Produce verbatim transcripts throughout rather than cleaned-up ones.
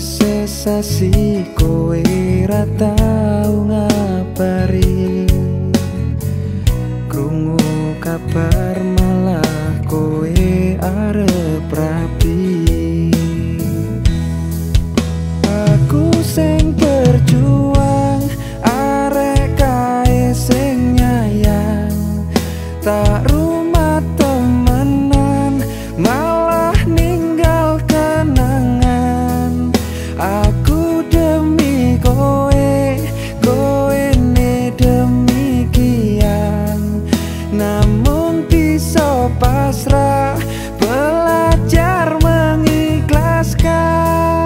sesasi kowe ra tau ngabari, krungu kabar malah kowe arep rapi. Aku sing berjuang arek kae sing nyayang, tak rumah temenan malah ninggal kenangan. Aku demi kowe, kowe ne demikian, namun bisa pasrah belajar mengikhlaskan.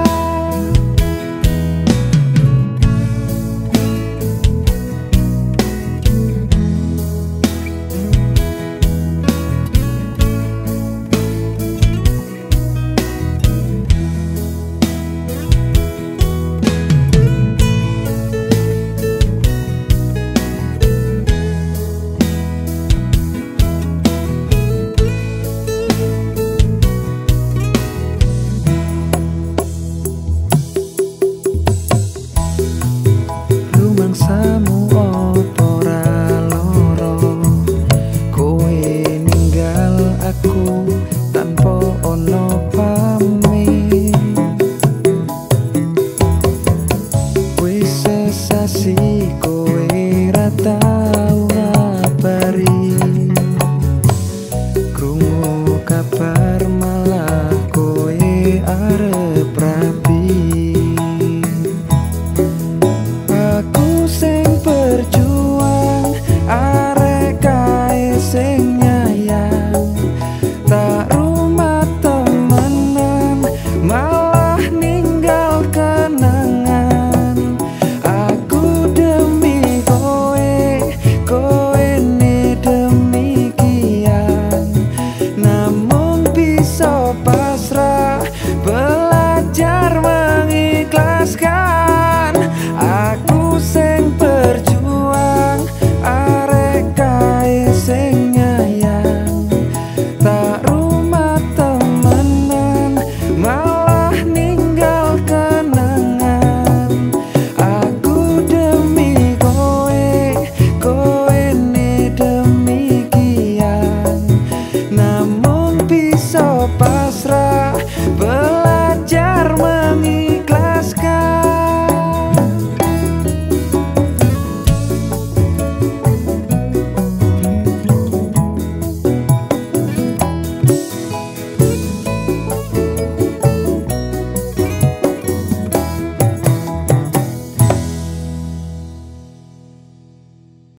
Samu opo ra loro, kowe ninggal aku tanpa ono